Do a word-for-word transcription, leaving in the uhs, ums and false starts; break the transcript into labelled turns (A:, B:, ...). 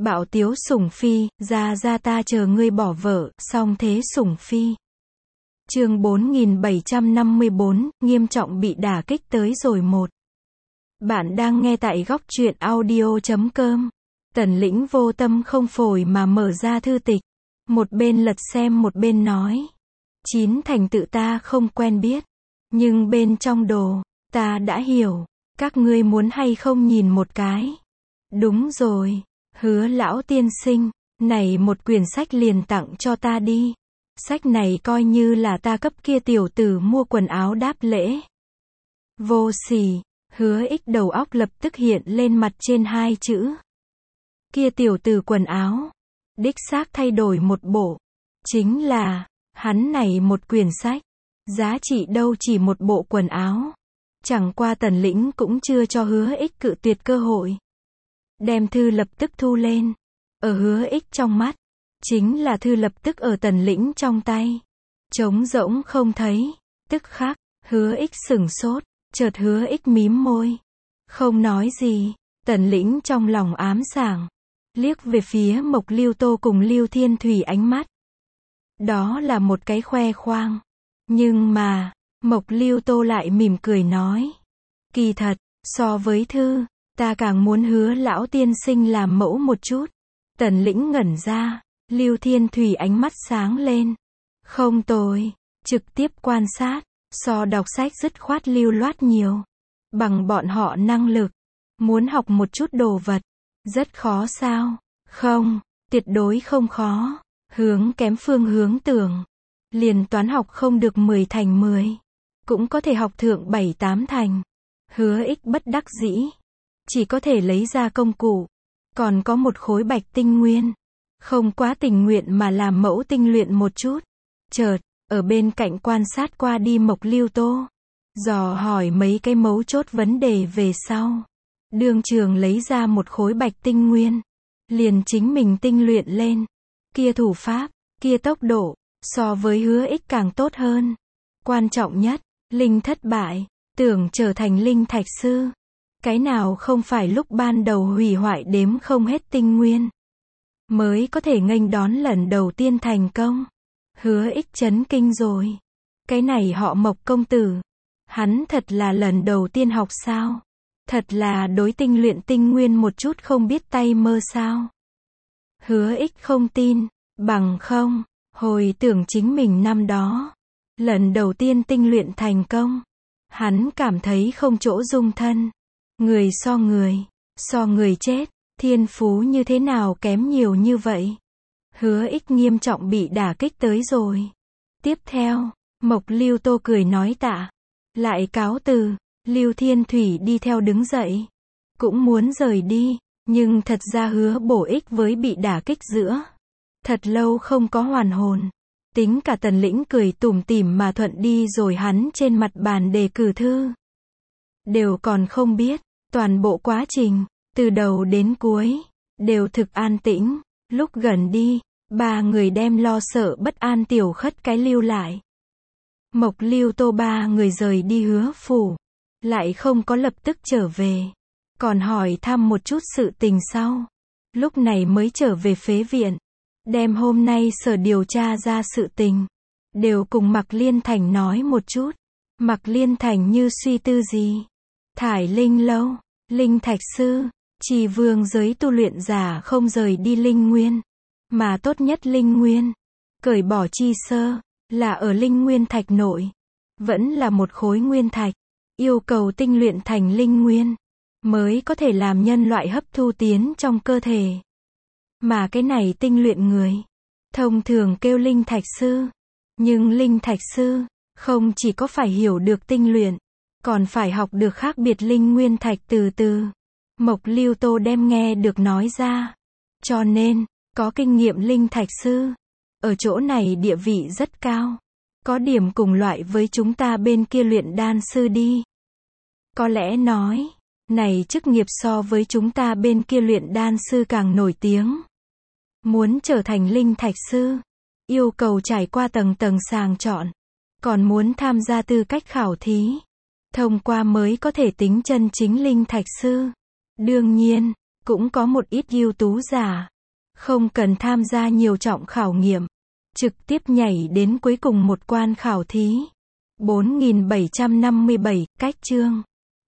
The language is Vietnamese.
A: Bạo tiếu sủng phi, ra ra ta chờ ngươi bỏ vợ, song thế sủng phi. Chương bốn nghìn bảy trăm năm mươi bốn, nghiêm trọng bị đả kích tới rồi một. Bạn đang nghe tại góc truyện audio chấm com. Tần Lĩnh vô tâm không phổi mà mở ra thư tịch. Một bên lật xem một bên nói. Chín thành tự ta không quen biết. Nhưng bên trong đồ, ta đã hiểu. Các ngươi muốn hay không nhìn một cái. Đúng rồi. Hứa lão tiên sinh, này một quyển sách liền tặng cho ta đi. Sách này coi như là ta cấp kia tiểu tử mua quần áo đáp lễ. Vô sỉ, hứa ích đầu óc lập tức hiện lên mặt trên hai chữ. Kia tiểu tử quần áo, đích xác thay đổi một bộ. Chính là, hắn này một quyển sách, giá trị đâu chỉ một bộ quần áo. Chẳng qua Tần Lĩnh cũng chưa cho hứa ích cự tuyệt cơ hội. Đem thư lập tức thu lên. Ở hứa ích trong mắt, chính là thư lập tức ở Tần Lĩnh trong tay. Trống rỗng không thấy. Tức khắc, hứa ích sửng sốt, chợt hứa ích mím môi. Không nói gì, Tần Lĩnh trong lòng ám sảng. Liếc về phía Mộc Lưu Tô cùng Lưu Thiên Thủy ánh mắt. Đó là một cái khoe khoang. Nhưng mà, Mộc Lưu Tô lại mỉm cười nói. Kỳ thật, so với thư, ta càng muốn hứa lão tiên sinh làm mẫu một chút. Tần Lĩnh ngẩn ra, Lưu Thiên Thủy ánh mắt sáng lên. Không tồi, trực tiếp quan sát, so đọc sách dứt khoát lưu loát nhiều. Bằng bọn họ năng lực, muốn học một chút đồ vật, rất khó sao? Không, tuyệt đối không khó. Hướng kém phương hướng tưởng. Liền toán học không được mười thành mười. Cũng có thể học thượng bảy tám thành. Hứa ích bất đắc dĩ. Chỉ có thể lấy ra công cụ. Còn có một khối bạch tinh nguyên. Không quá tình nguyện mà làm mẫu tinh luyện một chút. Chợt, ở bên cạnh quan sát qua đi Mộc Lưu Tô. Dò hỏi mấy cái mấu chốt vấn đề về sau. Đương trường lấy ra một khối bạch tinh nguyên. Liền chính mình tinh luyện lên. Kia thủ pháp, kia tốc độ, so với hứa ích càng tốt hơn. Quan trọng nhất, linh thất bại, tưởng trở thành linh thạch sư. Cái nào không phải lúc ban đầu hủy hoại đếm không hết tinh nguyên. Mới có thể nghênh đón lần đầu tiên thành công. Hứa ích chấn kinh rồi. Cái này họ Mộc công tử. Hắn thật là lần đầu tiên học sao? Thật là đối tinh luyện tinh nguyên một chút không biết tay mơ sao? Hứa ích không tin, bằng không, hồi tưởng chính mình năm đó. Lần đầu tiên tinh luyện thành công. Hắn cảm thấy không chỗ dung thân. Người so người, so người chết, thiên phú như thế nào kém nhiều như vậy? Hứa ích nghiêm trọng bị đả kích tới rồi. Tiếp theo, Mộc Lưu Tô cười nói tạ. Lại cáo từ, Lưu Thiên Thủy đi theo đứng dậy. Cũng muốn rời đi, nhưng thật ra hứa bổ ích với bị đả kích giữa. Thật lâu không có hoàn hồn. Tính cả Tần Lĩnh cười tủm tỉm mà thuận đi rồi hắn trên mặt bàn đề cử thư. Đều còn không biết, toàn bộ quá trình, từ đầu đến cuối, đều thực an tĩnh. Lúc gần đi, ba người đem lo sợ bất an tiểu khất cái lưu lại. Mộc Lưu Tô ba người rời đi hứa phủ. Lại không có lập tức trở về. Còn hỏi thăm một chút sự tình sau. Lúc này mới trở về phế viện. Đem hôm nay sở điều tra ra sự tình. Đều cùng Mạc Liên Thành nói một chút. Mạc Liên Thành như suy tư gì. Thải linh lâu, linh thạch sư, chỉ vương giới tu luyện giả không rời đi linh nguyên. Mà tốt nhất linh nguyên. Cởi bỏ chi sơ, là ở linh nguyên thạch nội. Vẫn là một khối nguyên thạch. Yêu cầu tinh luyện thành linh nguyên. Mới có thể làm nhân loại hấp thu tiến trong cơ thể. Mà cái này tinh luyện người. Thông thường kêu linh thạch sư. Nhưng linh thạch sư, không chỉ có phải hiểu được tinh luyện. Còn phải học được khác biệt linh nguyên thạch từ từ. Mộc Lưu Tô đem nghe được nói ra. Cho nên, có kinh nghiệm linh thạch sư. Ở chỗ này địa vị rất cao. Có điểm cùng loại với chúng ta bên kia luyện đan sư đi. Có lẽ nói, này chức nghiệp so với chúng ta bên kia luyện đan sư càng nổi tiếng. Muốn trở thành linh thạch sư, yêu cầu trải qua tầng tầng sàng chọn. Còn muốn tham gia tư cách khảo thí. Thông qua mới có thể tính chân chính linh thạch sư. Đương nhiên, Cũng có một ít ưu tú giả, không cần tham gia nhiều trọng khảo nghiệm, trực tiếp nhảy đến cuối cùng một quan khảo thí. bốn nghìn bảy trăm năm mươi bảy, cách chương.